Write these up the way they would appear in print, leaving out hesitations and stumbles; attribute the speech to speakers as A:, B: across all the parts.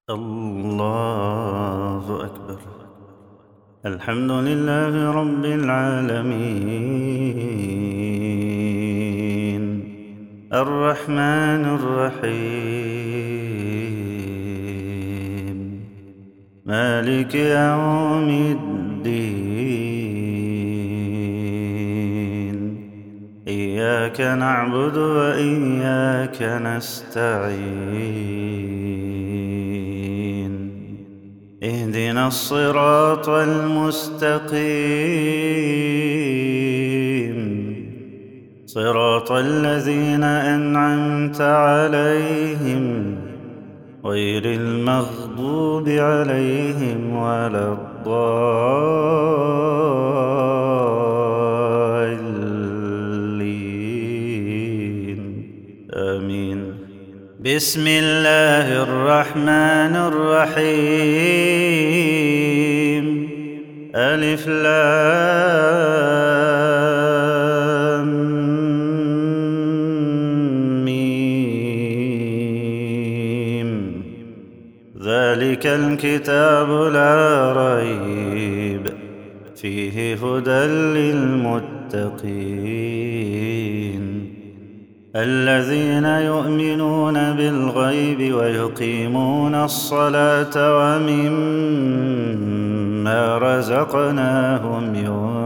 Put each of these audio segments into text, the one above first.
A: الله أكبر. الحمد لله رب العالمين، الرحمن الرحيم، مالك يوم الدين. إياك نعبد وإياك نستعين. اهدنا الصراط المستقيم، صراط الذين أنعمت عليهم غير المغضوب عليهم ولا الضالين. آمين. بسم الله الرحمن الرحيم. ألف لام ميم. ذلك الكتاب لا ريب فيه هدى للمتقين، الذين يؤمنون بالغيب ويقيمون الصلاة ومما رزقناهم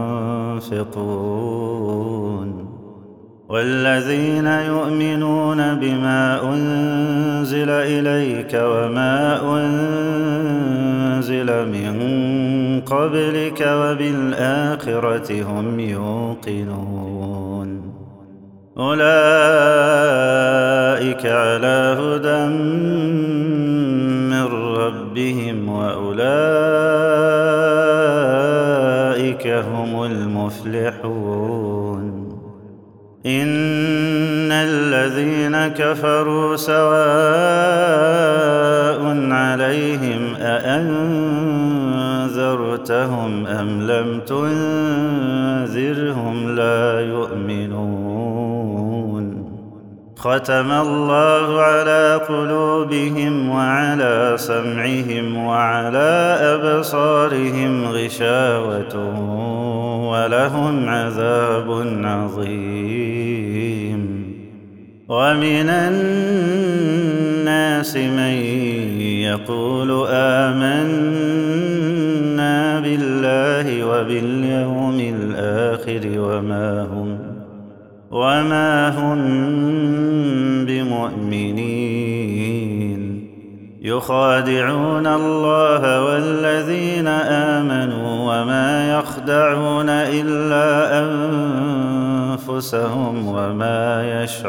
A: ينفقون، والذين يؤمنون بما أنزل إليك وما أنزل من قبلك وبالآخرة هم يوقنون. أولئك على هدى من ربهم وأولئك هم المفلحون. إن الذين كفروا سواء عليهم أأنذرتهم أم لم تنذرهم لا يؤمنون. ختم الله على قلوبهم وعلى سمعهم وعلى أبصارهم غشاوة ولهم عذاب عظيم. ومن الناس من يقول آمنا بالله وباليوم الآخر وما هم بمؤمنين. يخادعون الله والذين آمنوا وما يخدعون إلا أنفسهم وما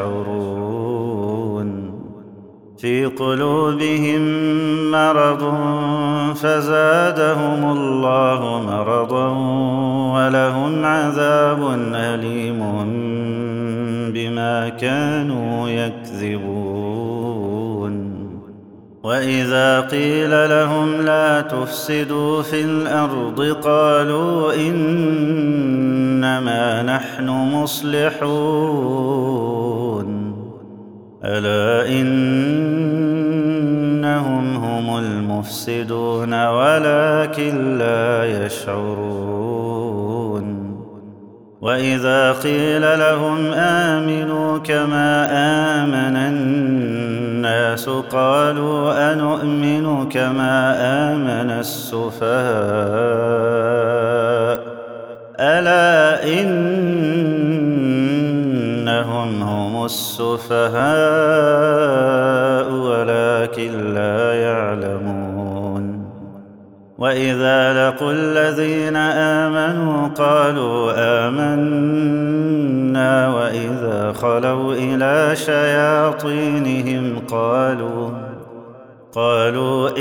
A: يشعرون. في قلوبهم مرض فزادهم الله مرضا ولهم عذاب أليم بما كانوا يكذبون. وإذا قيل لهم لا تفسدوا في الأرض قالوا إنما نحن مصلحون. ألا إنهم هم المفسدون ولكن لا يشعرون. وإذا قيل لهم آمنوا كما آمن الناس قالوا أنؤمن كما آمن السفهاء. ألا إنهم هم السفهاء ولكن لا يعلمون. وإذا لقوا الذين آمنوا قالوا آمنا وإذا خلوا إلى شياطينهم قالوا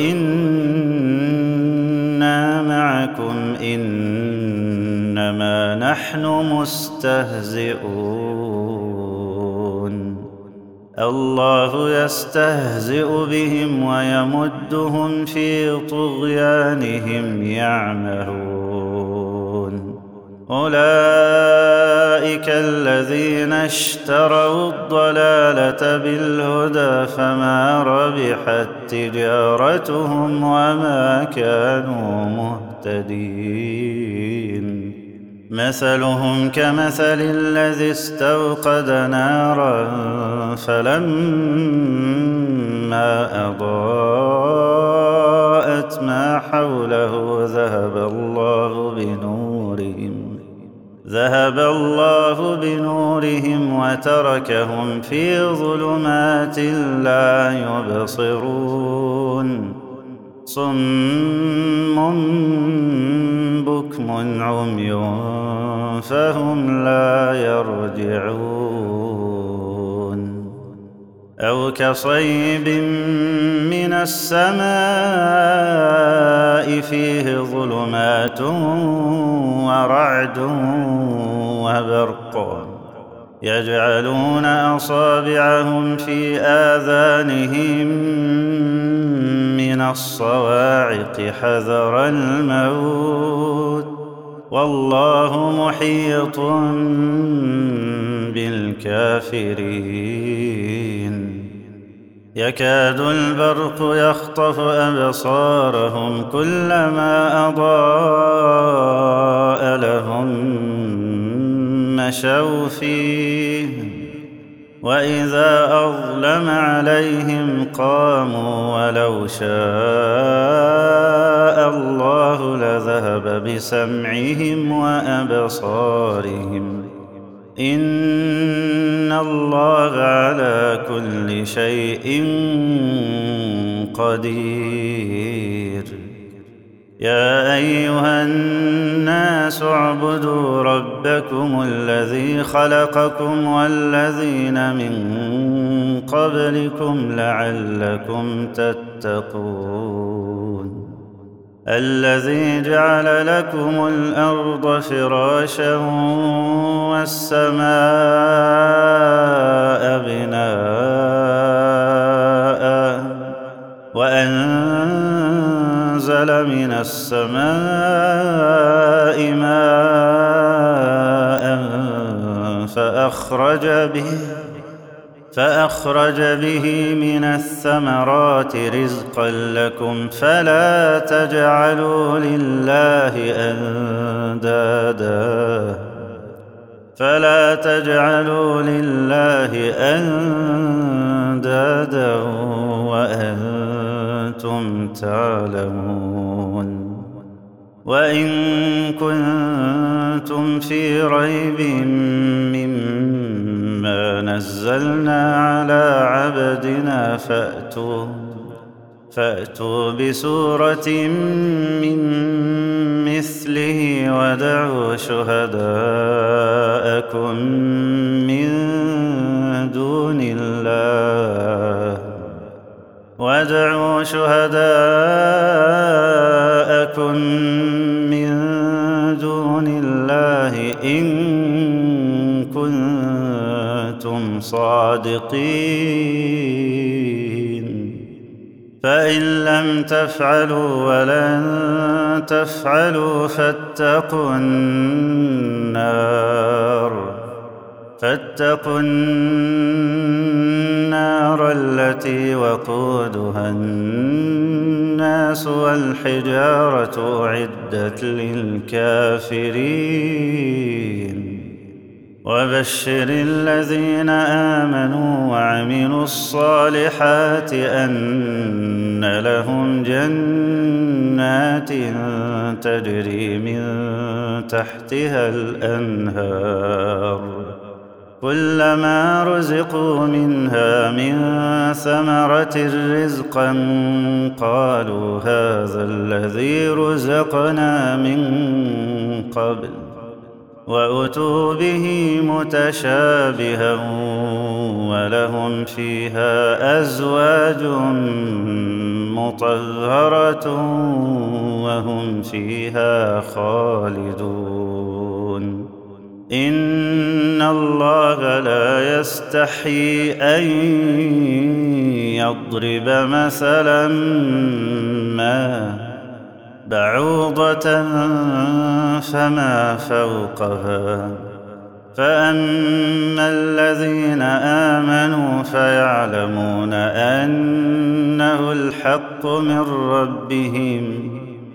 A: إنا معكم إنما نحن مستهزئون. الله يستهزئ بهم ويمدهم في طغيانهم يعمهون. أولئك الذين اشتروا الضلالة بالهدى فما ربحت تجارتهم وما كانوا مهتدين مثلهم كمثل الذي استوقد نارا فلما أضاءت ما حوله ذهب الله بنورهم وتركهم في ظلمات لا يبصرون صم بكم عمي فهم لا يرجعون أو كصيب من السماء فيه ظلمات ورعد وبرق يجعلون أصابعهم في آذانهم من الصواعق حذر الموت والله محيط بالكافرين يكاد البرق يخطف أبصارهم كلما أضاء لهم مشوا فيه وإذا أظلم عليهم قاموا ولو شاء الله لذهب بسمعهم وأبصارهم إن الله على كل شيء قدير يا أيها الناس اعبدوا ربكم الذي خلقكم والذين من قبلكم لعلكم تتقون الذي جعل لكم الأرض فراشا والسماء بناء وأنزل من السماء ماء فأخرج به من الثمرات رزقا لكم فلا تجعلوا لله أندادا وأنتم تعلمون وإن كنتم في ريب مما نزلنا على عبدنا فأتوا بسورة من مثله وادعوا شهداءكم من دون الله إن كنتم صادقين فإن لم تفعلوا ولن تفعلوا فاتقوا النار التي وقودها الناس والحجارة أعدت للكافرين وبشر الذين آمنوا وعملوا الصالحات أن لهم جنات تجري من تحتها الأنهار كلما رزقوا منها من ثمرة رزقا قالوا هذا الذي رزقنا من قبل وأتوا به متشابها ولهم فيها أزواج مطهرة وهم فيها خالدون إن الله لا يستحيي أن يضرب مثلا ما بعوضة فما فوقها. فأما الذين آمنوا فيعلمون أنه الحق من ربهم،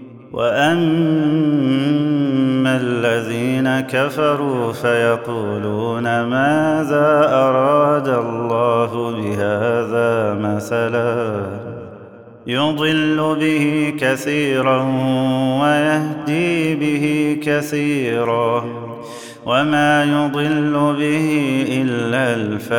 A: وأما الذين كفروا فيقولون ماذا أراد الله بهذا مثلا يضل به كثيرا ويهدي به كثيرا وما يضل به إلا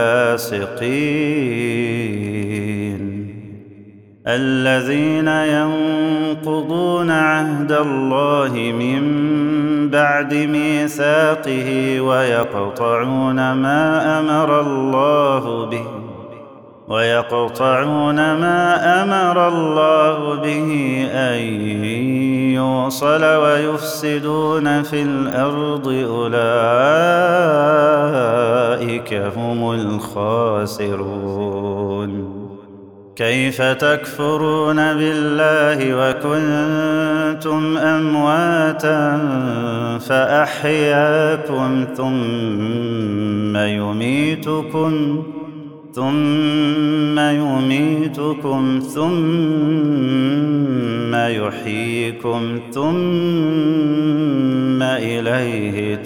A: الفاسقين الذين ينقضون عهد الله من بعد ميثاقه ويقطعون ما أمر الله به أن يوصل ويفسدون في الأرض أولئك هم الخاسرون. كيف تكفرون بالله وكنتم أمواتا فأحياكم ثم يميتكم ثم يحييكم ثم إليه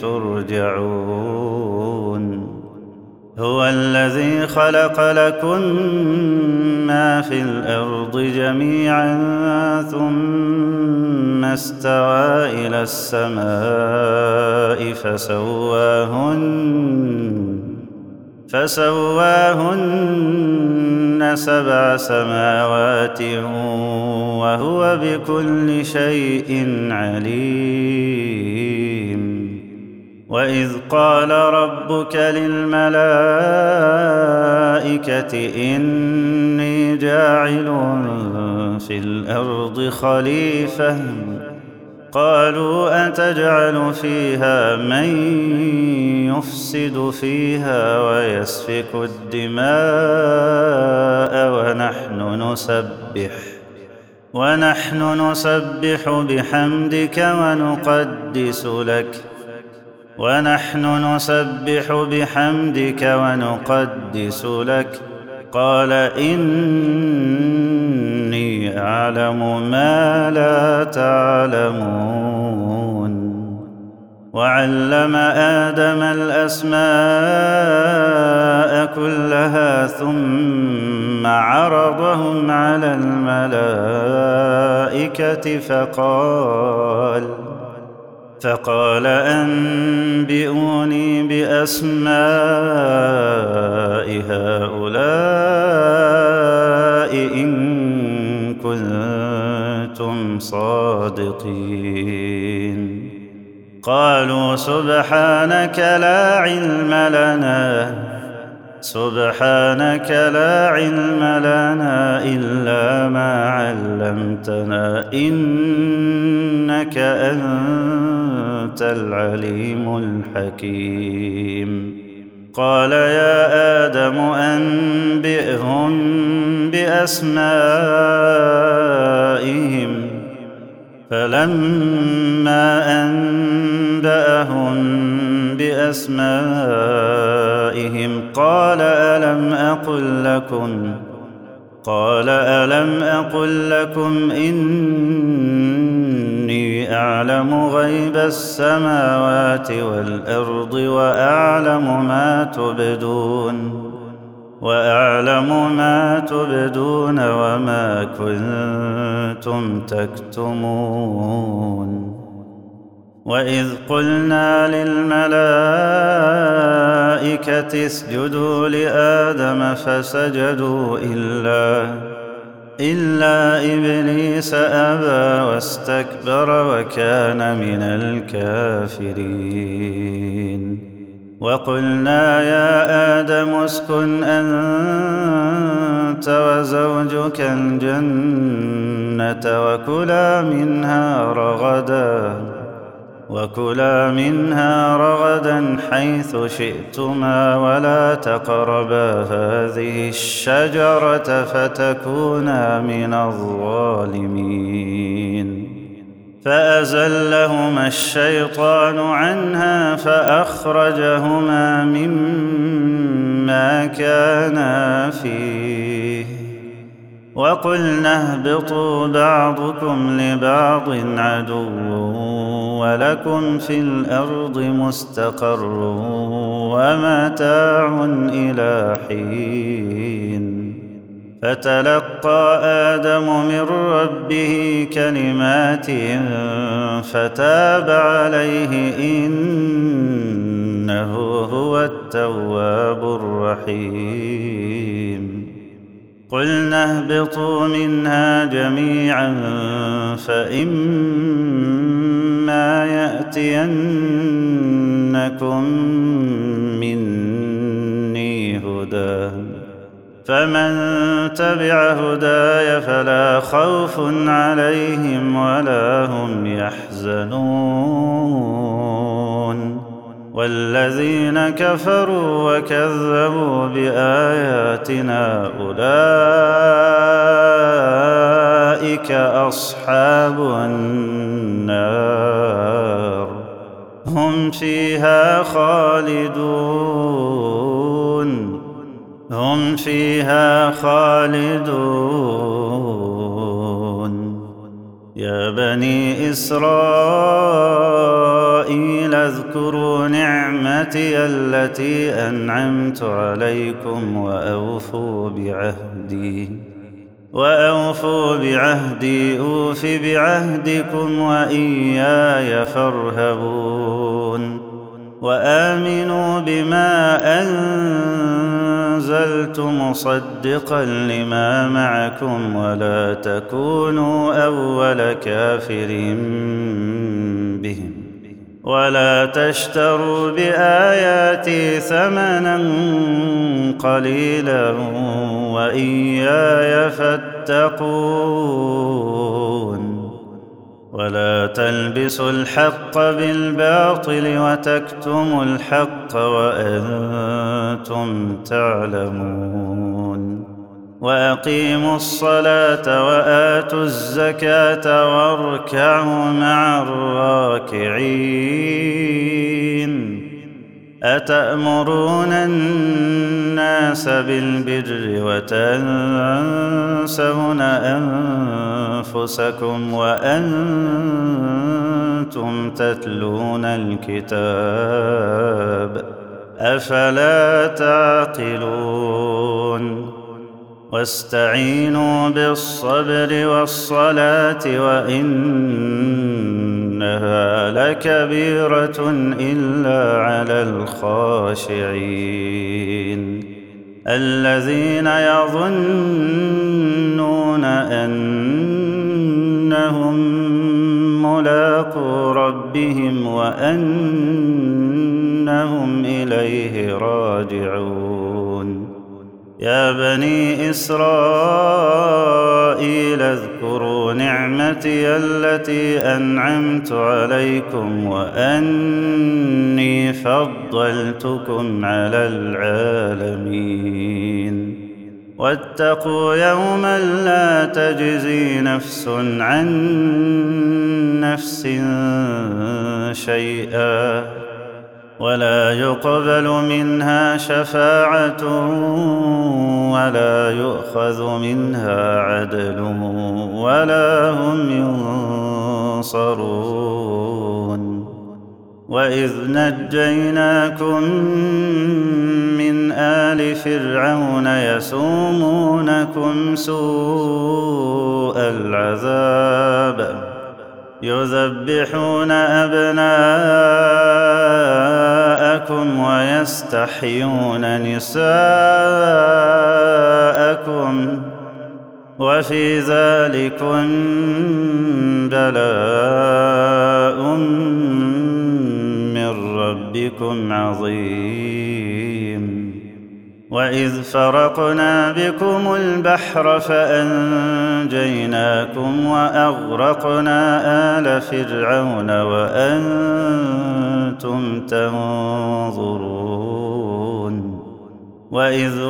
A: ترجعون. هو الذي خلق لكم ما في الأرض جميعا ثم استوى إلى السماء فسواهن 7 سماوات وهو بكل شيء عليم. وإذ قال ربك للملائكة إني جاعل في الأرض خليفة قالوا أتجعل فيها من يفسد فيها ويسفك الدماء ونحن نسبح بحمدك ونقدس لك قال إني أعلم ما لا تعلمون. وعلم آدم الأسماء كلها ثم عرضهم على الملائكة فقال أنبئوني بأسماء هؤلاء إن كنتم صادقين. قالوا سبحانك لا علم لنا إلا ما علمتنا إنك أنت العليم الحكيم. قال يا آدم أنبئهم بأسمائهم فلما أنبأهم بأسمائهم قال ألم أقل لكم إني أعلم غيب السماوات والأرض وأعلم ما تبدون وما كنتم تكتمون. وإذ قلنا للملائكة اسجدوا لآدم فسجدوا إلا إبليس أبى واستكبر وكان من الكافرين. وقلنا يا آدم اسكن أنت وزوجك الجنة وكلا منها رغدا حيث شئتما ولا تقربا هذه الشجرة فتكونا من الظالمين. فأزلهما الشيطان عنها فأخرجهما مما كانا فيه وقلنا اهبطوا بعضكم لبعض عدو ولكم في الأرض مستقر ومتاع إلى حين فتلقى آدم من ربه كلمات فتاب عليه إنه هو التواب الرحيم قلنا اهبطوا منها جميعا فإما يأتينكم مني هدى فمن تبع هداي فلا خوف عليهم ولا هم يحزنون والذين كفروا وكذبوا بآياتنا أولئك أصحاب النار هم فيها خالدون يا بني إسرائيل اذكروا نعمتي التي أنعمت عليكم وأوفوا بعهدي أوف بعهدكم وإياي فارهبون وآمنوا بما أنزلت مصدقا لما معكم ولا تكونوا أول كافر بهم ولا تشتروا بآياتي ثمنا قليلا وإياي فاتقون ولا تلبسوا الحق بالباطل وتكتموا الحق وأنتم تعلمون وأقيموا الصلاة وآتوا الزكاة واركعوا مع الراكعين أتأمرون الناس بالبر وتنسون أنفسكم وأنتم تتلون الكتاب أفلا تعقلون واستعينوا بالصبر والصلاة وإنها لكبيرة إلا على الخاشعين الذين يظنون أنهم ملاقو ربهم وأنهم إليه راجعون يا بني إسرائيل اذكروا نعمتي التي أنعمت عليكم وأني فضلتكم على العالمين واتقوا يوما لا تجزي نفس عن نفس شيئا ولا يقبل منها شفاعة ولا يؤخذ منها عدل ولا هم ينصرون وإذ نجيناكم من آل فرعون يسومونكم سوء العذاب يذبحون أبناءكم ويستحيون نساءكم وفي ذلكم بلاء من ربكم عظيم وإذ فرقنا بكم البحر فأنجيناكم وأغرقنا آل فرعون وأنتم تنظرون وإذ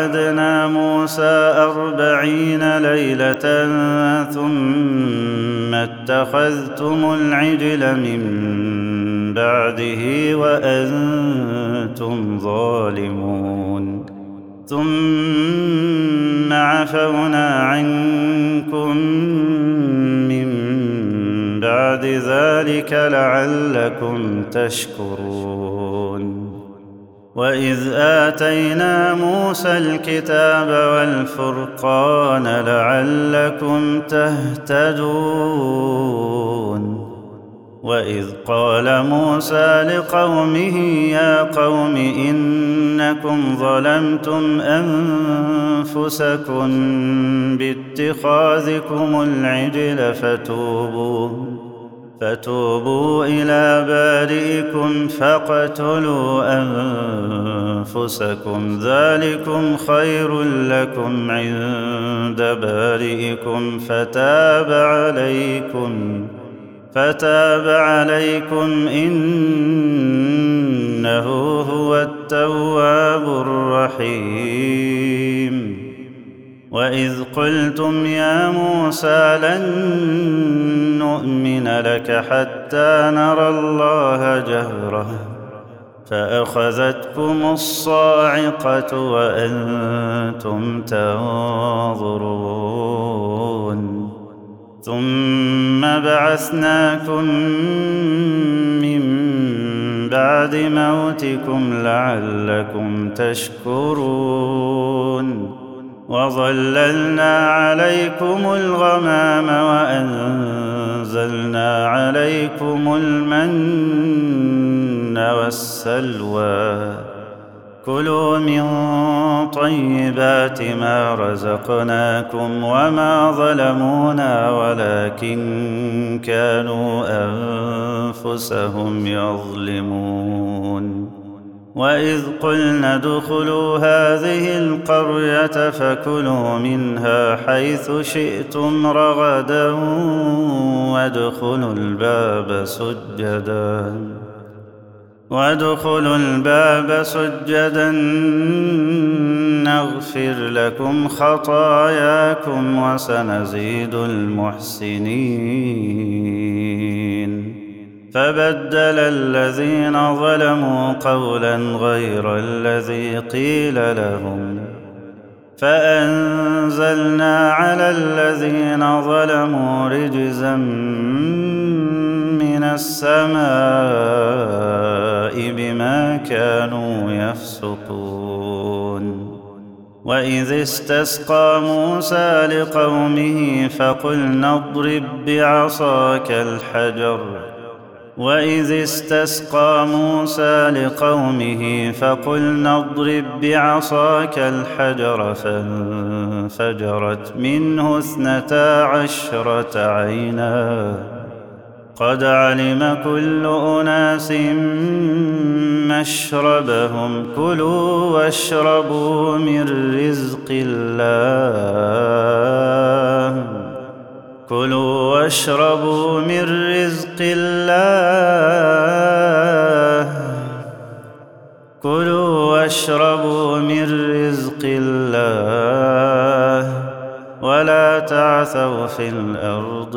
A: واعدنا موسى 40 ليلة ثم اتخذتم العجل من بعده وأنتم ظالمون ثم عفونا عنكم من بعد ذلك لعلكم تشكرون وإذ آتينا موسى الكتاب والفرقان لعلكم تهتدون وإذ قال موسى لقومه يا قوم إنكم ظلمتم أنفسكم باتخاذكم العجل فتوبوا إلى بارئكم فاقتلوا أنفسكم ذلكم خير لكم عند بارئكم فتاب عليكم إنه هو التواب الرحيم وإذ قلتم يا موسى لن نؤمن لك حتى نرى الله جهرة فأخذتكم الصاعقة وأنتم تنظرون ثم بعثناكم من بعد موتكم لعلكم تشكرون وظللنا عليكم الغمام وأنزلنا عليكم المن والسلوى كلوا من طيبات ما رزقناكم وما ظلمونا ولكن كانوا أنفسهم يظلمون وإذ قلنا ادخلوا هذه القرية فكلوا منها حيث شئتم رغدا وادخلوا الباب سجدا نغفر لكم خطاياكم وسنزيد المحسنين فبدل الذين ظلموا قولا غير الذي قيل لهم فأنزلنا على الذين ظلموا رجزا من السماء بما كانوا يفسقون وإذ استسقى موسى لقومه فقلنا اضرب بعصاك الحجر فانفجرت منه 12 عينا قد علم كل أناس مشربهم كلوا واشربوا من رزق الله ولا تعثوا في الأرض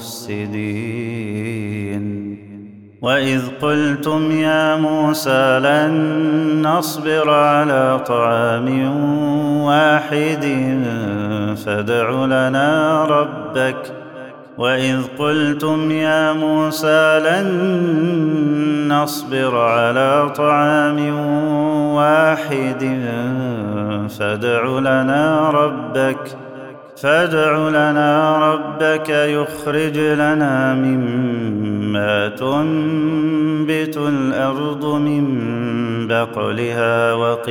A: مفسدين وإذ قلتم يا موسى لن نصبر على طعام واحد فادع لنا ربك يخرج لنا مما تنبت الأرض من بقلها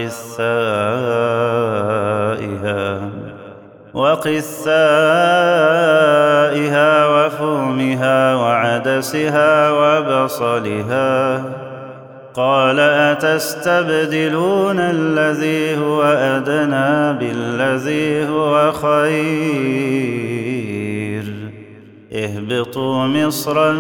A: وقثائها وفومها وعدسها وبصلها قال أتستبدلون الذي هو أدنى بالذي هو خير اهبطوا مصرا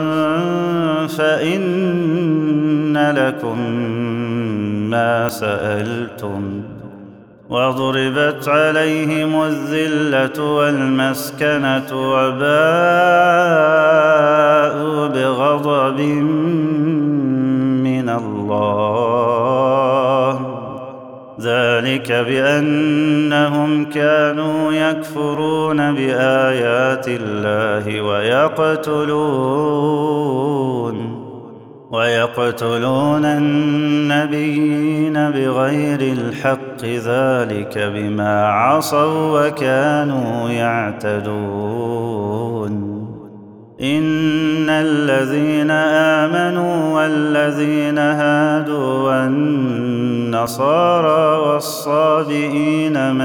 A: فإن لكم ما سألتم وضربت عليهم الذلة والمسكنة وباءوا ذلك بأنهم كانوا يكفرون بآيات الله ويقتلون النبيين بغير الحق، ذلك بما عصوا وكانوا يعتدون. إن الذين آمنوا والذين هادوا والنصارى والصابئين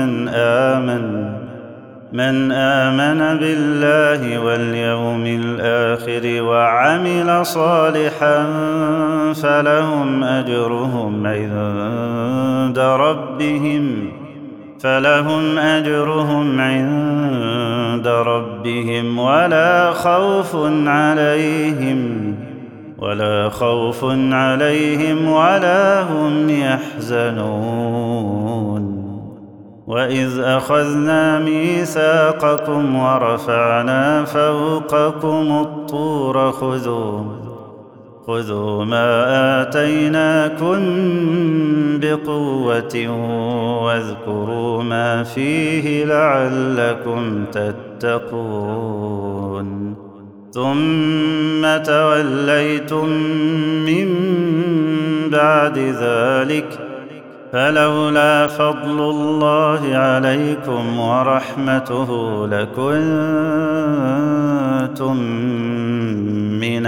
A: من آمن بالله واليوم الآخر وعمل صالحا فلهم أجرهم عند ربهم ولا خوف عليهم ولا هم يحزنون. وإذ أخذنا ميثاقكم ورفعنا فوقكم الطور خذوا ما آتيناكم بقوة واذكروا ما فيه لعلكم تتقون. ثم توليتم من بعد ذلك فلولا فضل الله عليكم ورحمته لكنتم من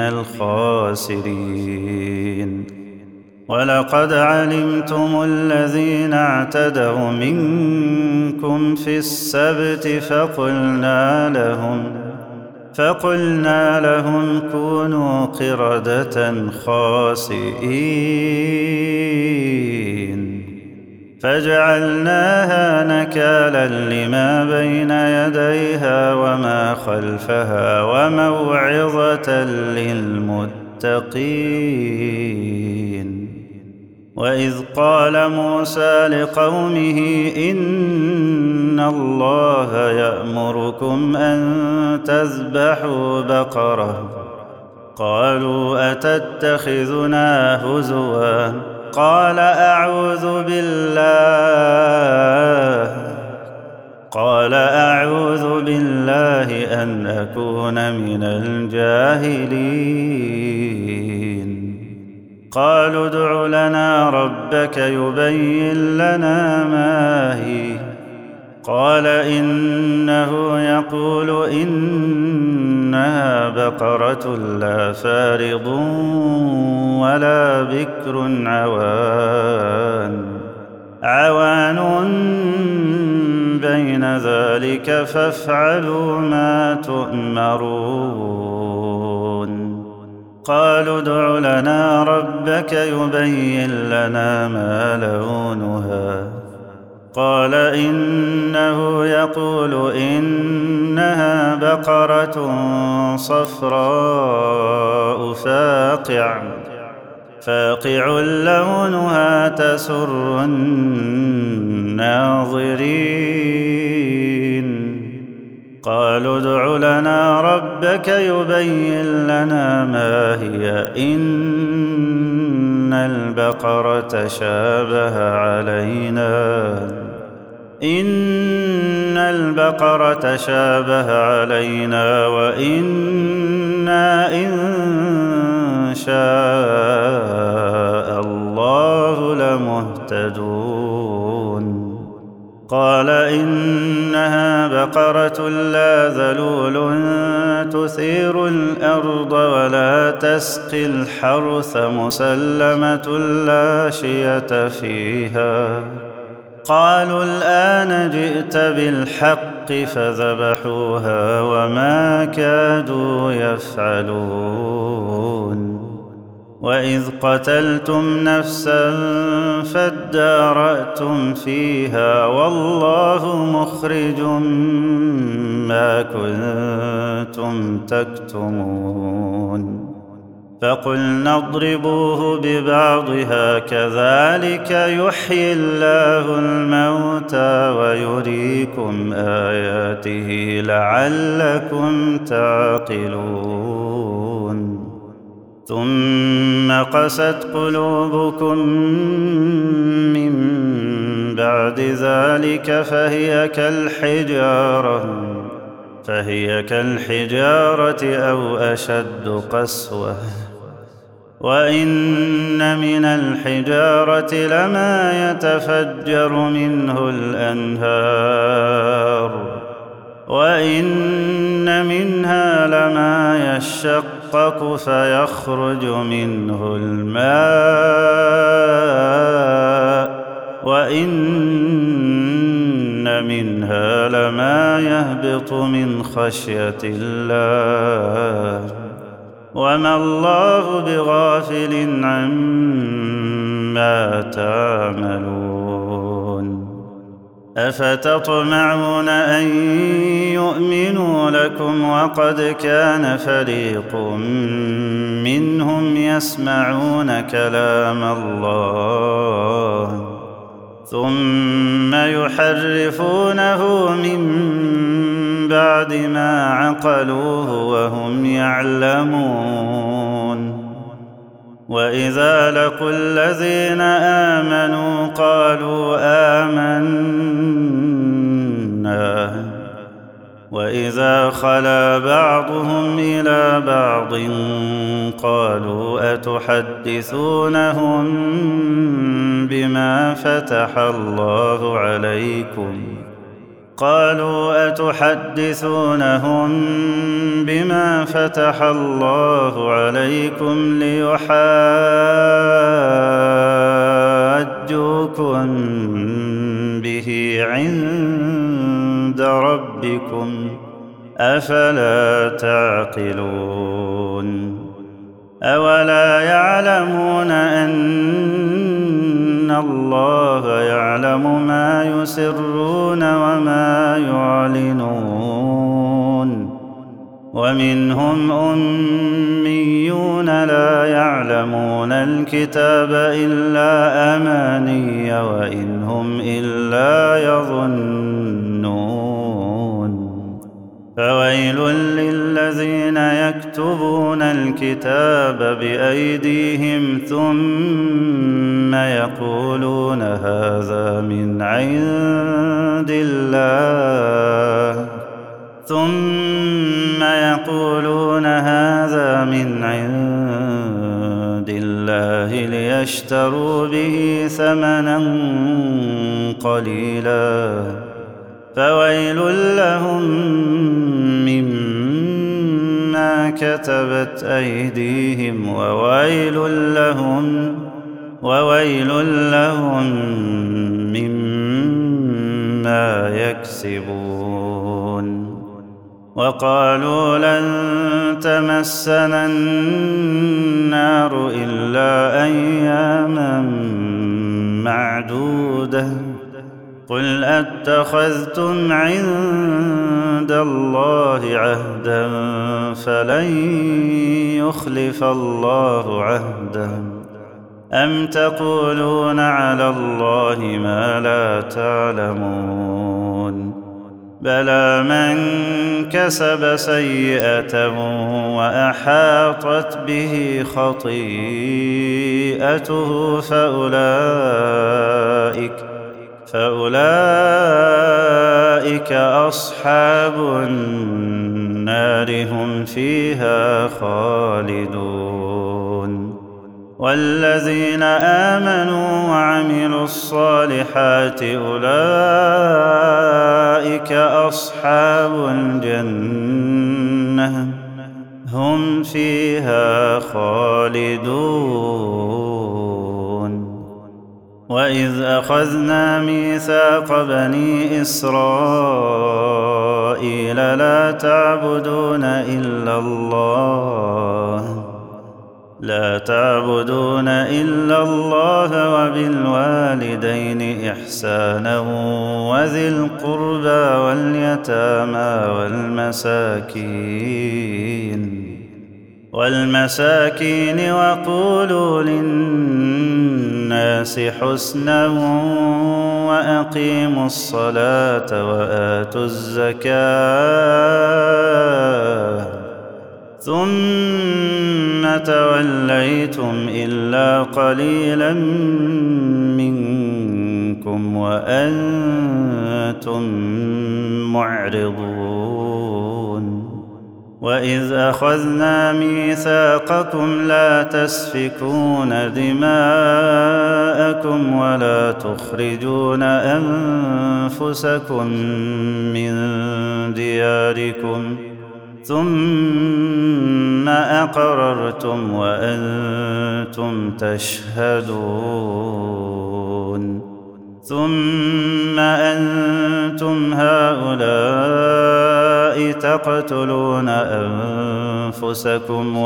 A: الخاسرين. ولقد علمتم الذين اعتدوا منكم في السبت فقلنا لهم كونوا قردة خاسئين فجعلناها نكالا لما بين يديها وما خلفها وموعظة للمتقين. وإذ قال موسى لقومه إن الله يأمركم أن تذبحوا بقرة قالوا أتتخذنا هزوا قال أعوذ بالله أن أكون من الجاهلين. قالوا ادع لنا ربك يبين لنا ما هي قال إنه يقول إنها بقرة لا فارض ولا بكر عوان بين ذلك فافعلوا ما تؤمرون. قالوا ادع لنا ربك يبين لنا ما لونها قال إنه يقول إنها بقرة صفراء فاقع لونها تسر الناظرين. قالوا ادع لنا ربك يبين لنا ما هي إن البقرة شابه علينا وإنا إن شاء الله لمهتدون. قال إنها بقرة لا ذلول تثير الأرض ولا تسقي الحرث مسلمة لا شية فيها. قالوا الآن جئت بالحق فذبحوها وما كادوا يفعلون. وإذ قتلتم نفسا فادارأتم فيها والله مخرج ما كنتم تكتمون. فقلنا اضربوه ببعضها كذلك يحيي الله الموتى ويريكم آياته لعلكم تعقلون. ثم قست قلوبكم من بعد ذلك فهي كالحجارة أو أشد قسوة. وإن من الحجارة لما يتفجر منه الأنهار وإن منها لما يشقق فيخرج منه الماء وإن منها لما يهبط من خشية الله وما الله بغافل عما تعملون. أفتطمعون أن يؤمنوا لكم وقد كان فريق منهم يسمعون كلام الله ثم يحرفونه من بعد ما عقلوه وهم يعلمون. وإذا لقوا الذين آمنوا قالوا آمنا وإذا خلا بعضهم إلى بعض قالوا أتحدثونهم بما فتح الله عليكم ليحاجوكم به عند ربكم أفلا تعقلون. أولا يعلمون أن الله يعلم ما يسرون وما يعلنون. ومنهم أميون لا يعلمون الكتاب إلا أماني وإن هم إلا يظنون. فويل للذين يكتبون الكتاب بأيديهم ثم يقولون هذا من عند الله ليشتروا به ثمنا قليلا فويل لهم مما كتبت أيديهم وويل لهم مما يكسبون. وقالوا لن تمسنا النار إلا أياما معدودة قل أتخذتم عند الله عهدا فلن يخلف الله عهده أم تقولون على الله ما لا تعلمون. بلى من كسب سيئة وأحاطت به خطيئته فأولئك أصحاب النار هم فيها خالدون. والذين آمنوا وعملوا الصالحات أولئك أصحاب الجنة هم فيها خالدون. وإذ أخذنا ميثاق بني إسرائيل لا تعبدون إلا الله وبالوالدين إحسانا وذي القربى واليتامى والمساكين وقولوا للناس حسنا وأقيموا الصلاة وآتوا الزكاة ثم توليتم إلا قليلا منكم وأنتم معرضون وإذ أخذنا ميثاقكم لا تسفكون دماءكم ولا تخرجون أنفسكم من دياركم ثم أقررتم وأنتم تشهدون ثم أنتم هؤلاء تقتلون أنفسكم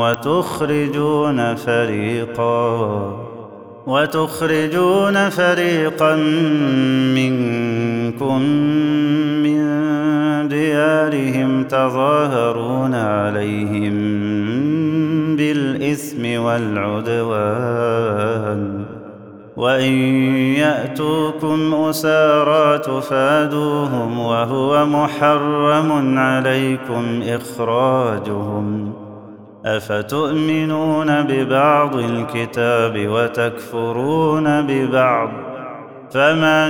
A: وتخرجون فريقا منكم من ديارهم تظاهرون عليهم بالإثم والعدوان وإن يأتوكم أسارى تفادوهم وهو محرم عليكم إخراجهم أفتؤمنون ببعض الكتاب وتكفرون ببعض فما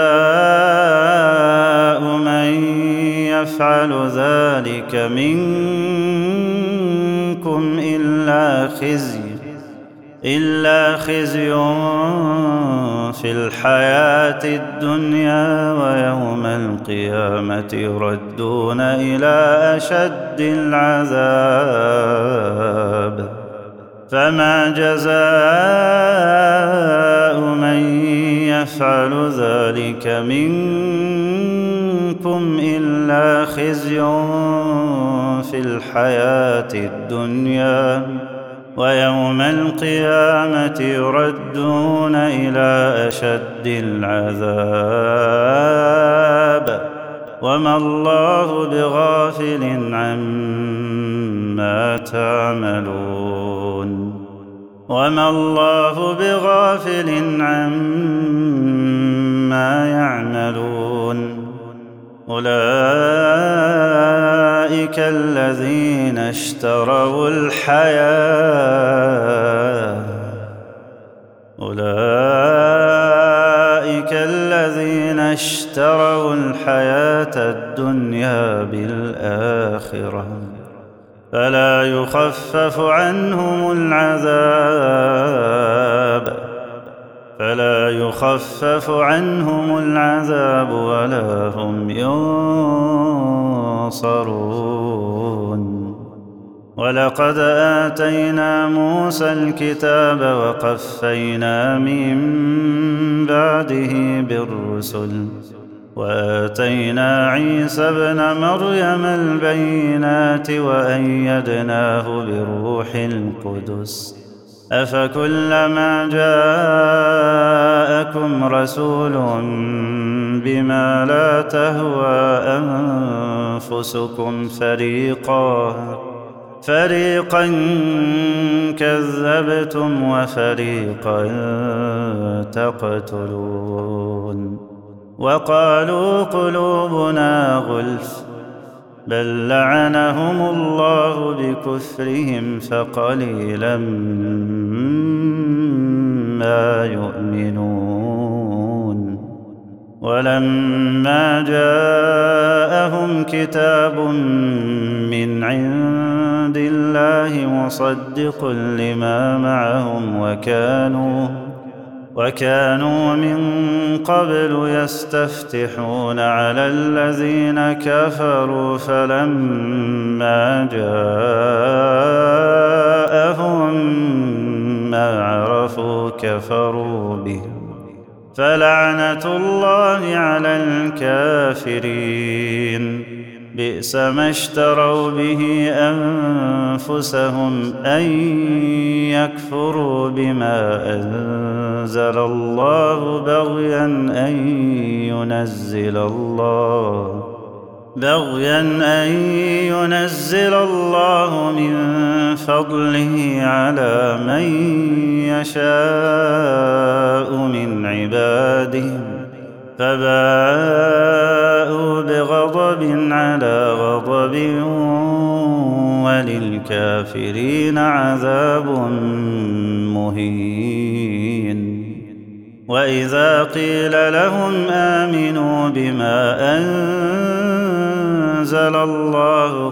A: جزاء من يفعل ذلك منكم إلا خزي في الحياة الدنيا ويوم القيامة يردون إلى أشد العذاب فما جزاء من يفعل ذلك منكم إلا خزي في الحياة الدنيا ويوم القيامة يردون إلى أشد العذاب وما الله بغافل عما يعملون أولئك الذين اشتروا الحياة الدنيا بالآخرة فلا يخفف عنهم العذاب ولا هم ينصرون ولقد آتينا موسى الكتاب وقفينا من بعده بالرسل وآتينا عيسى ابن مريم البينات وأيدناه بروح القدس أفكلما جاءكم رسول بما لا تهوى أنفسكم فريقا كذبتم وفريقا تقتلون وقالوا قلوبنا غلف بل لعنهم الله بكفرهم فقليلا ما يؤمنون ولما جاءهم كتاب من عند الله مصدق لما معهم وكانوا من قبل يستفتحون على الذين كفروا فلما جاءهم ما عرفوا كفروا به فلعنة الله على الكافرين بئس ما اشتروا به أنفسهم أن يكفروا بما أنزل الله بغيا أن ينزل الله من فضله على من يشاء من عباده فباءوا بغضب على غضب وللكافرين عذاب مهين وإذا قيل لهم آمنوا بما أنزل الله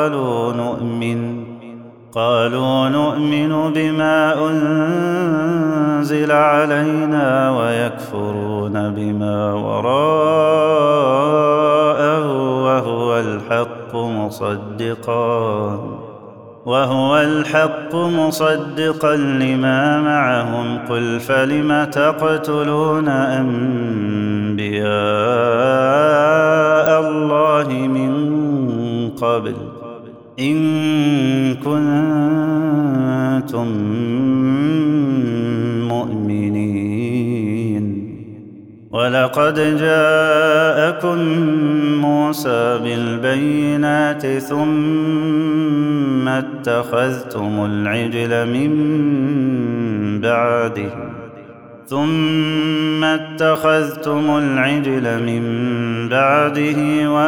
A: قالوا نؤمن بما أنزل علينا ويكفرون بما وراءه وهو الحق مصدقا لما معهم. قل فلم تقتلون أنبياء الله من قبل إن كنتم مؤمنين. ولقد جاءكم موسى بالبينات ثم اتخذتم العجل من بعده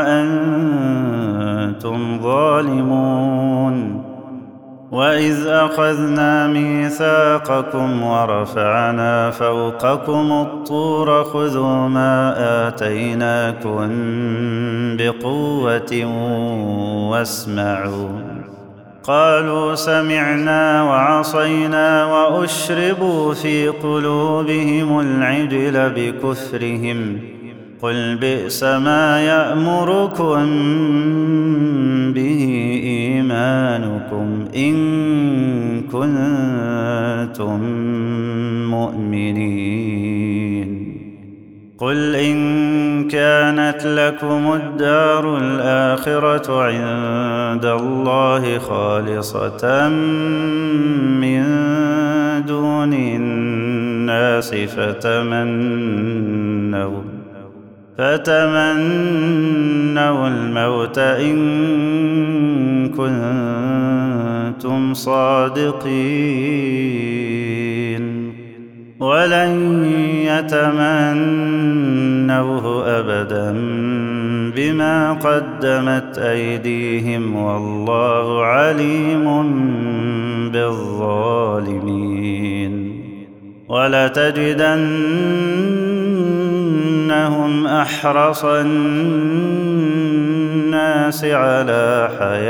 A: وأنتم ظالمون. وإذ أخذنا ميثاقكم ورفعنا فوقكم الطور خذوا ما آتيناكم بقوة واسمعوا. قالوا سمعنا وعصينا وأشربوا في قلوبهم العجل بكفرهم. قل بئس ما يأمركم به إيمانكم إن كنتم مؤمنين. قل إن كانت لكم الدار الآخرة عند الله خالصة من دون الناس فتمنوا الموت إن كنتم صادقين ولن يتمنوه أبدا بما قدمت أيديهم والله عليم بالظالمين. ولتجدنهم أحرص الناس على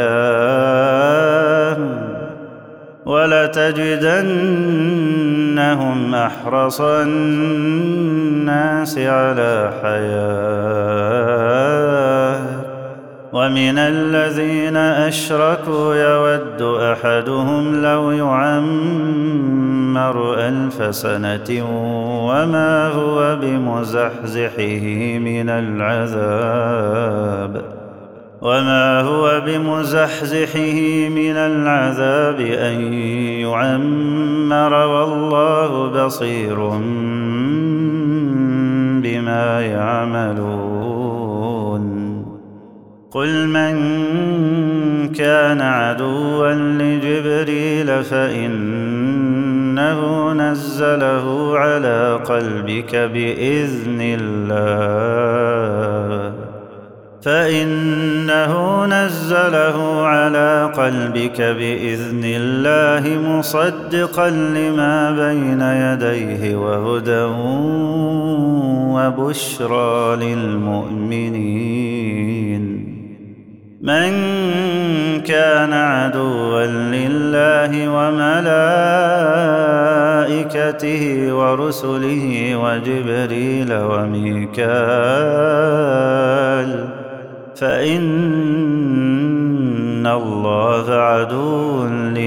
A: حياة ومن الذين أشركوا يود أحدهم لو يعمر 1000 سنة وما هو بمزحزحه من العذاب أن يعمر والله بصير بما يعملون. قل من كان عدوا لجبريل فإنه نزله على قلبك بإذن الله مصدقا لما بين يديه وهدى وبشرى للمؤمنين. من كان عدوا لله وملائكته ورسله وجبريل وميكال فإن الله عدو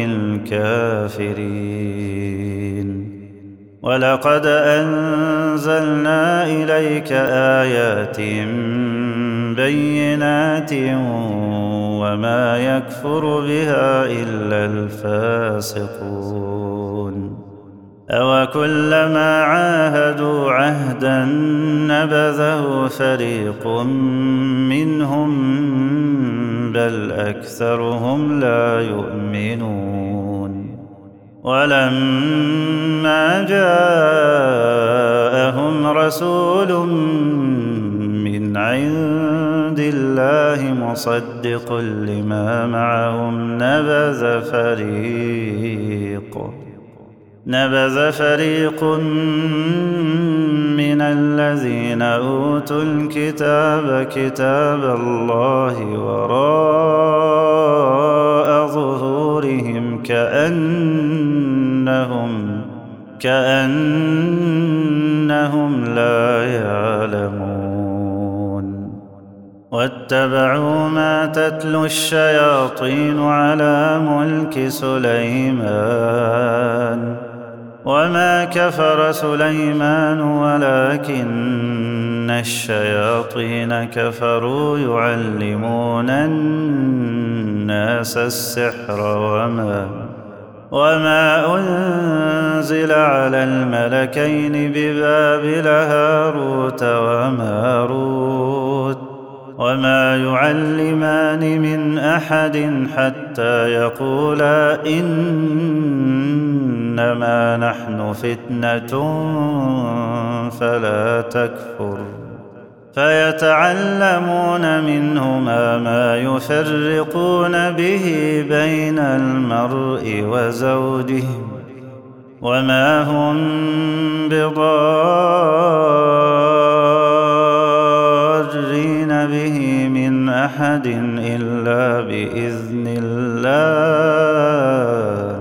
A: للكافرين. ولقد أنزلنا إليك آيات بينات وما يكفر بها إلا الفاسقون. أوكلما عاهدوا عهدا نبذه فريق منهم بل أكثرهم لا يؤمنون. ولما جاءهم رسول من عند الله مصدق لما معهم نبذ فريق من الذين أوتوا الكتاب كتاب الله وراء ظهورهم كأنهم لا يعلمون واتبعوا ما تتلو الشياطين على ملك سليمان وما كفر سليمان ولكن الشياطين كفروا يعلمون الناس السحر وما أنزل على الملكين ببابل هاروت وماروت وما يعلمان من أحد حتى يقولا إنما نحن فتنة فلا تكفر فيتعلمون منهما ما يفرقون به بين المرء وزوجه وما هم بضارين به من أحد إلا بإذن الله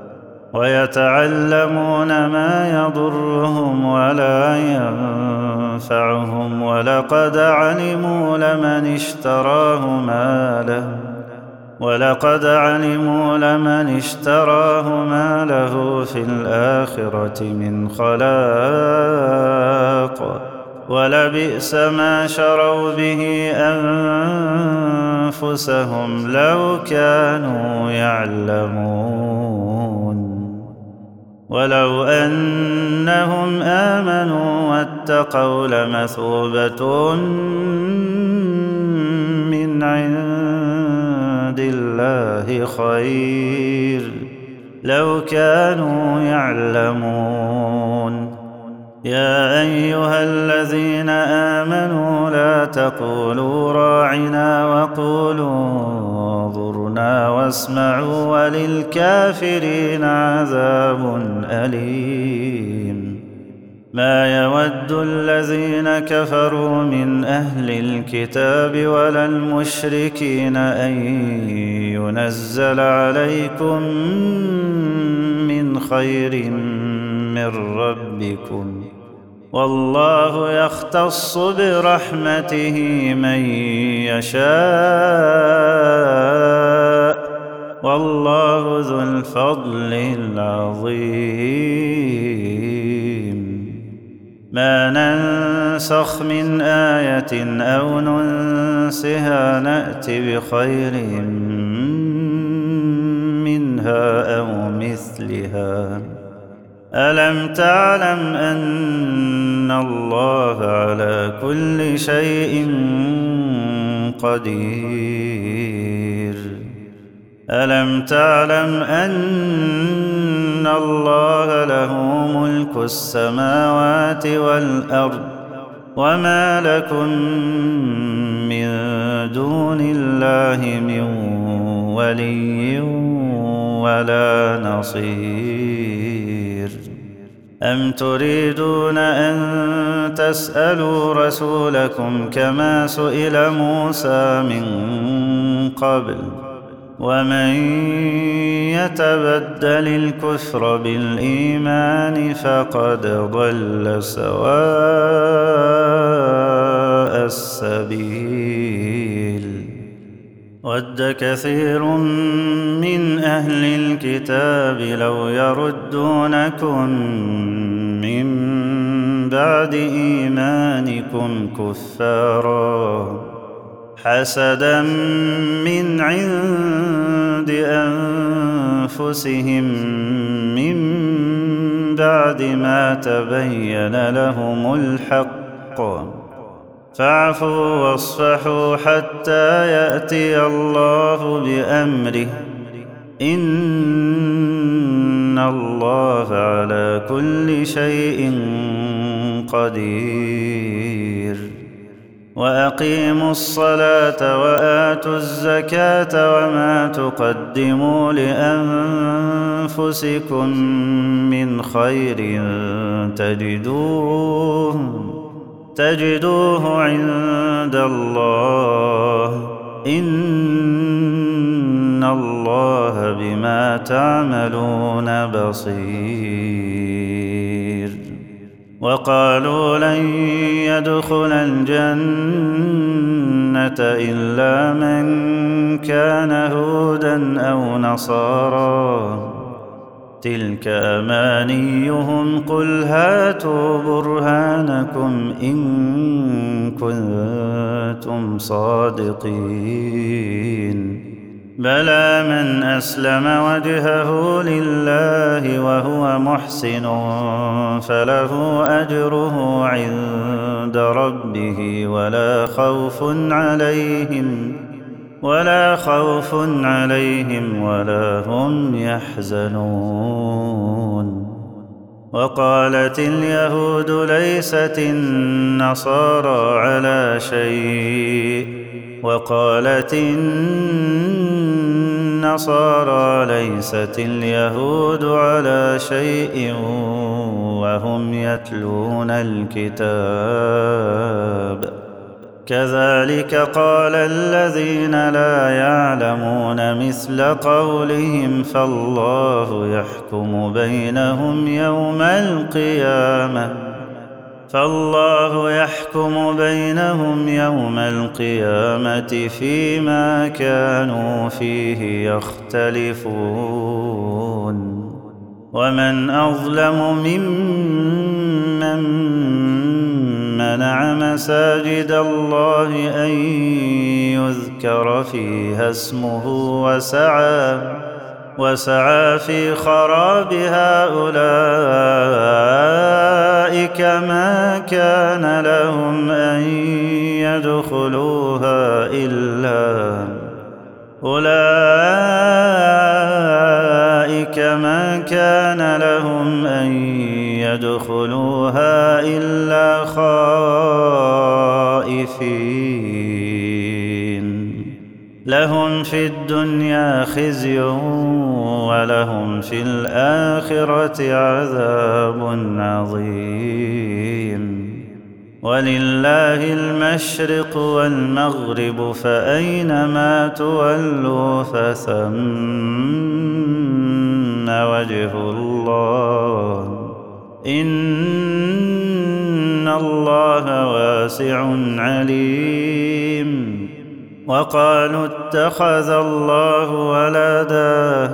A: ويتعلمون ما يضرهم ولا ينفعهم ولقد علموا لمن اشتراه ما له في الآخرة من خلاق ولبئس ما شروا به أنفسهم لو كانوا يعلمون ولو أنهم آمنوا واتقوا لمثوبة من عند الله خير لو كانوا يعلمون يا أيها الذين آمنوا لا تقولوا راعنا وقولوا انظرنا واسمعوا وللكافرين عذاب أليم ما يود الذين كفروا من أهل الكتاب ولا المشركين أن ينزل عليكم من خير من ربكم والله يختص برحمته من يشاء والله ذو الفضل العظيم ما ننسخ من آية أو ننسها نأت بخير منها أو مثلها ألم تعلم أن الله على كل شيء قدير ألم تعلم أن الله له ملك السماوات والأرض وما لكم من دون الله من ولي ولا نصير أم تريدون أن تسألوا رسولكم كما سئل موسى من قبل ومن يتبدل الكفر بالإيمان فقد ضل سواء السبيل ود كثير من أهل الكتاب لو يردونكم من بعد إيمانكم كفارا حسدا من عند أنفسهم من بعد ما تبين لهم الحق فاعفوا واصفحوا حتى يأتي الله بأمره إن الله على كل شيء قدير وأقيموا الصلاة وآتوا الزكاة وما تقدموا أنفسكم من خير تجدوه عند الله إن الله بما تعملون بصير. وقالوا لن يدخل الجنة إلا من كان هودا أو نصارى تلك أمانيهم قل هاتوا برهانكم إن كنتم صادقين. بلى من أسلم وجهه لله وهو محسن فله أجره عند ربه ولا خوف عليهم ولا هم يحزنون. وقالت اليهود ليست النصارى على شيء وقالت النصارى ليست اليهود على شيء وهم يتلون الكتاب. كذلك قال الذين لا يعلمون مثل قولهم فالله يحكم بينهم يوم القيامة فيما كانوا فيه يختلفون. ومن أظلم ممن منع مساجد الله أن يذكر فيها اسمه وسعى في خرابها أولئك ما كان لهم أن يدخلوها إلا خائفين. لهم في الدنيا خزي ولهم في الآخرة عذاب عظيم. ولله المشرق والمغرب فأينما تولوا فثم وجه الله إن الله واسع عليم. وقالوا اتخذ الله ولدا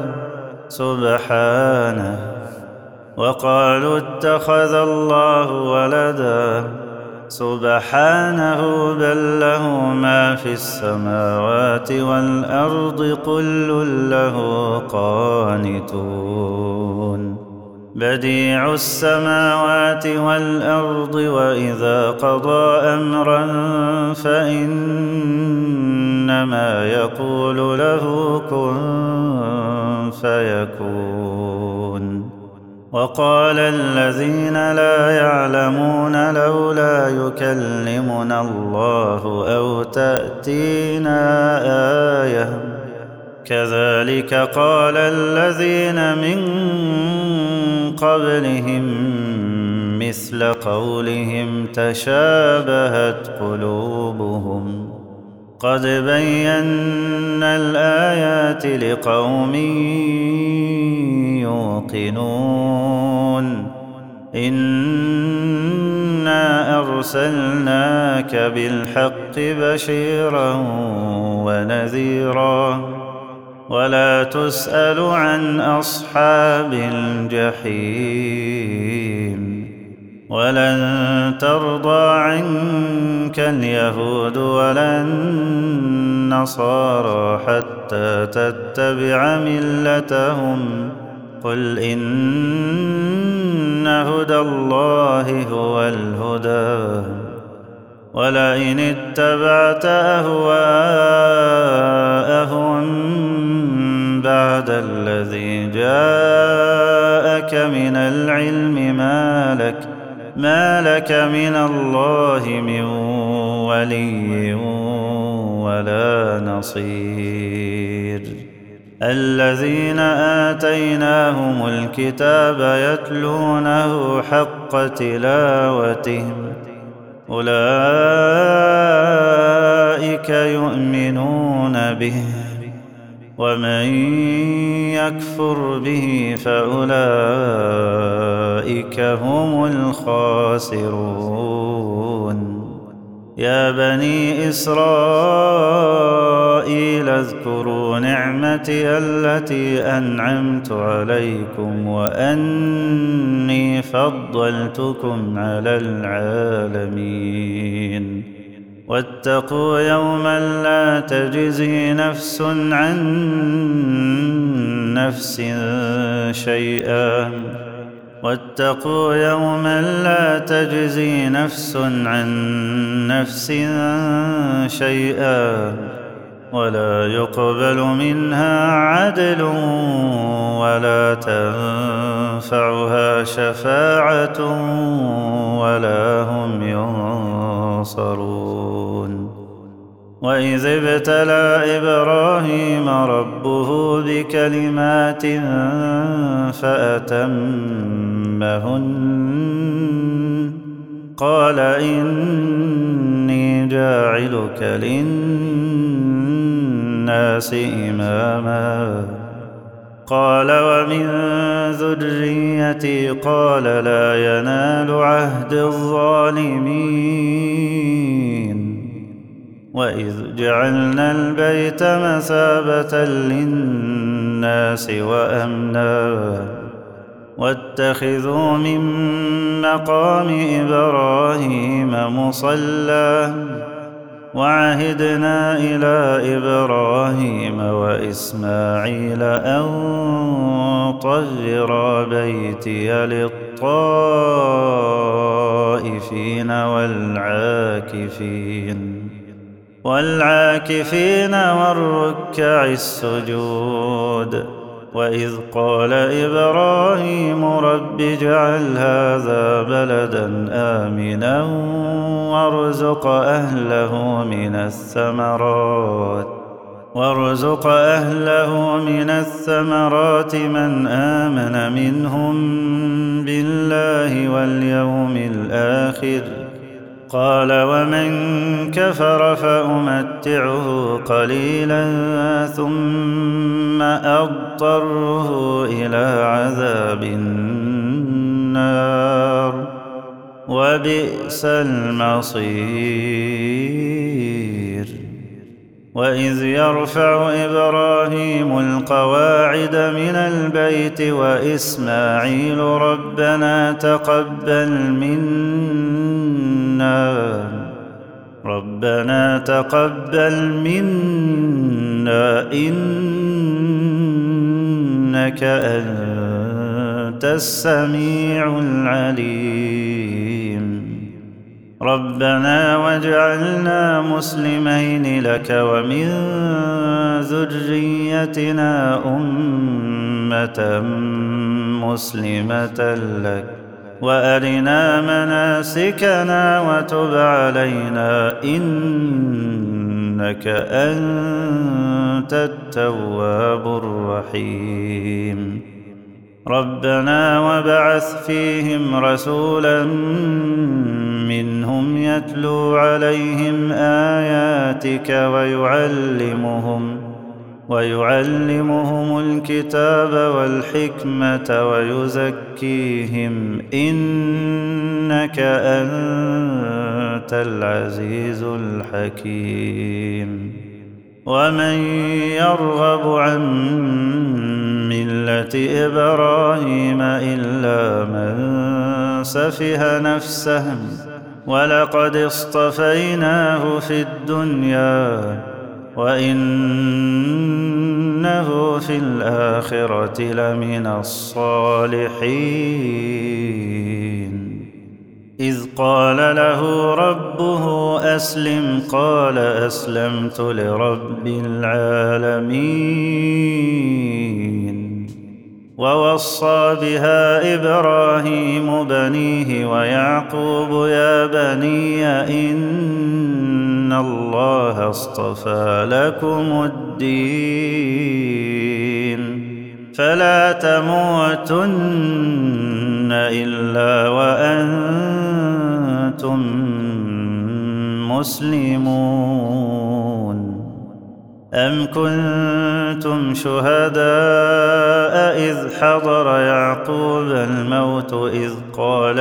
A: سبحانه بل له ما في السماوات والأرض كل له قانتون. بديع السماوات والأرض وإذا قضى أمرا فإنما يقول له كن فيكون. وقال الذين لا يعلمون لولا يكلمنا الله أو تأتينا آية كذلك قال الذين من قبلهم مثل قولهم تشابهت قلوبهم قد بينا الآيات لقوم يوقنون. إنا أرسلناك بالحق بشيرا ونذيرا ولا تسأل عن أصحاب الجحيم. ولن ترضى عنك اليهود ولا النصارى حتى تتبع ملتهم قل إن هدى الله هو الهدى ولئن اتبعت أهواءهم بعد الذي جاءك من العلم ما لك من الله من ولي ولا نصير. الذين آتيناهم الكتاب يتلونه حق تلاوته أولئك يؤمنون به ومن يكفر به فأولئك هم الخاسرون يا بني إسرائيل اذكروا نعمتي التي أنعمت عليكم وأني فضلتكم على العالمين واتقوا يوما لا تجزي نفس عن نفس شيئا واتقوا يوما لا تجزي نفس عن نفس شيئا ولا يقبل منها عدل ولا تنفعها شفاعة ولا هم ينصرون وإذ ابتلى إبراهيم ربه بكلمات فأتمهن قال إني جاعلك للناس إماما قال ومن ذريتي قال لا ينال عهد الظالمين وإذ جعلنا البيت مثابة للناس وأمنا واتخذوا من مقام إبراهيم مصلى وعهدنا إلى إبراهيم وإسماعيل أن طهرا بيتي للطائفين والعاكفين والركع السجود وإذ قال إبراهيم رب اجعل هذا بلدا آمنا وارزق أهله من الثمرات من آمن منهم بالله واليوم الآخر قال ومن كفر فأمتعه قليلا ثم أضطره إلى عذاب النار وبئس المصير وإذ يرفع إبراهيم القواعد من البيت وإسماعيل ربنا تقبل منا إنك أنت السميع العليم ربنا واجعلنا مسلمين لك ومن ذريتنا أمة مسلمة لك وأرنا مناسكنا وتب علينا إنك أنت التواب الرحيم ربنا وابعث فيهم رسولا منهم يتلو عليهم آياتك ويعلمهم الكتاب والحكمة ويزكيهم إنك أنت العزيز الحكيم ومن يرغب عن ملة إبراهيم إلا من سفه نفسه ولقد اصطفيناه في الدنيا وإنه في الآخرة لمن الصالحين إذ قال له ربه أسلم قال أسلمت لرب العالمين ووصى بها إبراهيم بنيه ويعقوب يا بني إن الله اصطفى لكم الدين فلا تموتن إلا وأنتم مسلمون. أم كنتم شهداء إذ حضر يعقوب الموت إذ قال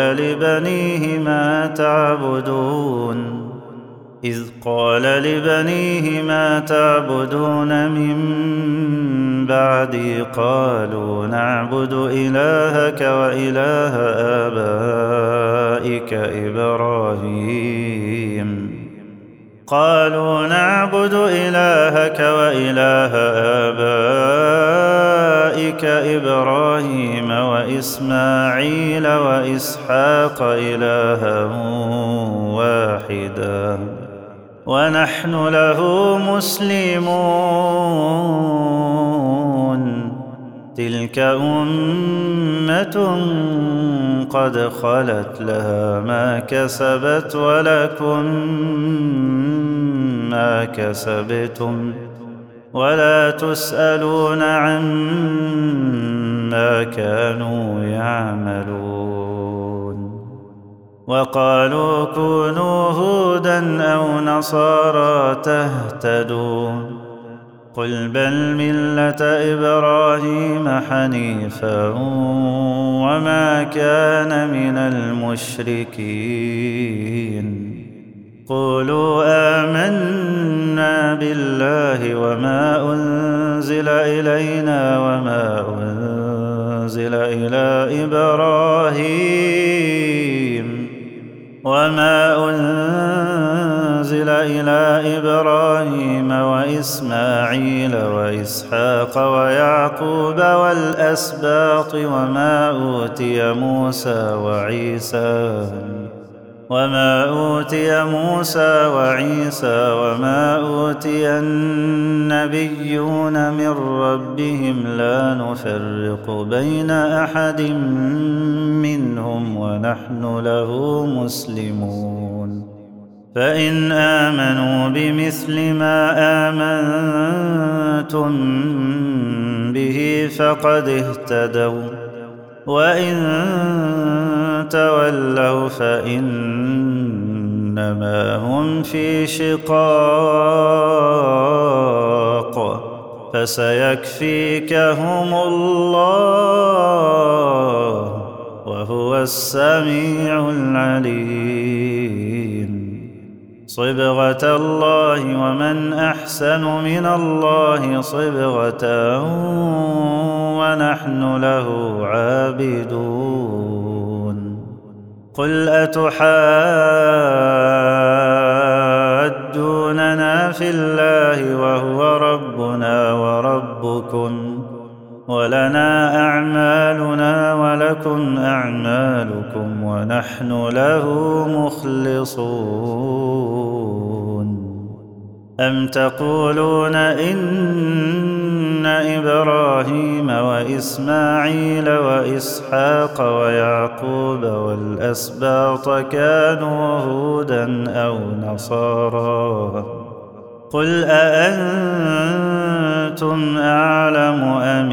A: لبنيه ما تعبدون من بعدي قالوا نعبد إلهك وإله آبائك إبراهيم وإسماعيل وإسحاق إلها واحدا ونحن له مسلمون. تلك أمة قد خلت لها ما كسبت ولكم ما كسبتم ولا تسألون عما كانوا يعملون. وقالوا كونوا هودا أو نصارى تهتدوا قل بل ملة إبراهيم حنيفا وما كان من المشركين. قولوا آمنا بالله وما أنزل إلينا وما أنزل إلى إبراهيم وإسماعيل وإسحاق ويعقوب والأسباط وما أوتي موسى وعيسى وما أوتي النبيون من ربهم لا نفرق بين أحد منهم ونحن له مسلمون. فإن آمنوا بمثل ما آمنتم به فقد اهتدوا وإن تولوا فإنما هم في شقاق فسيكفيكهم الله وهو السميع العليم. صبغة الله ومن أحسن من الله صبغة ونحن له عابدون. قل أتحاجوننا في الله وهو ربنا وربكم ولنا أعمالنا ولكم أعمالكم ونحن له مخلصون. أم تقولون إن إبراهيم وإسماعيل وإسحاق ويعقوب والأسباط كانوا هودا أو نصارى قل أأنتم أعلم أم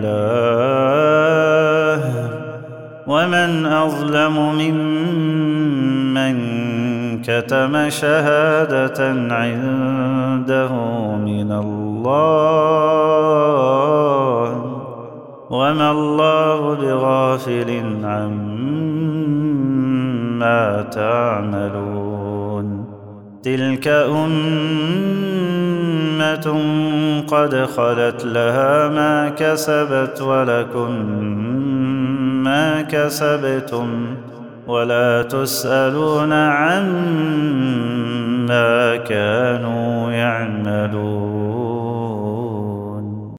A: الله ومن أظلم ممن كتم شهادة عنده من الله وما الله بغافل عما تعملون. تلك أمة قد خلت لها ما كسبت ولكم ما كسبتم ولا تسألون عما كانوا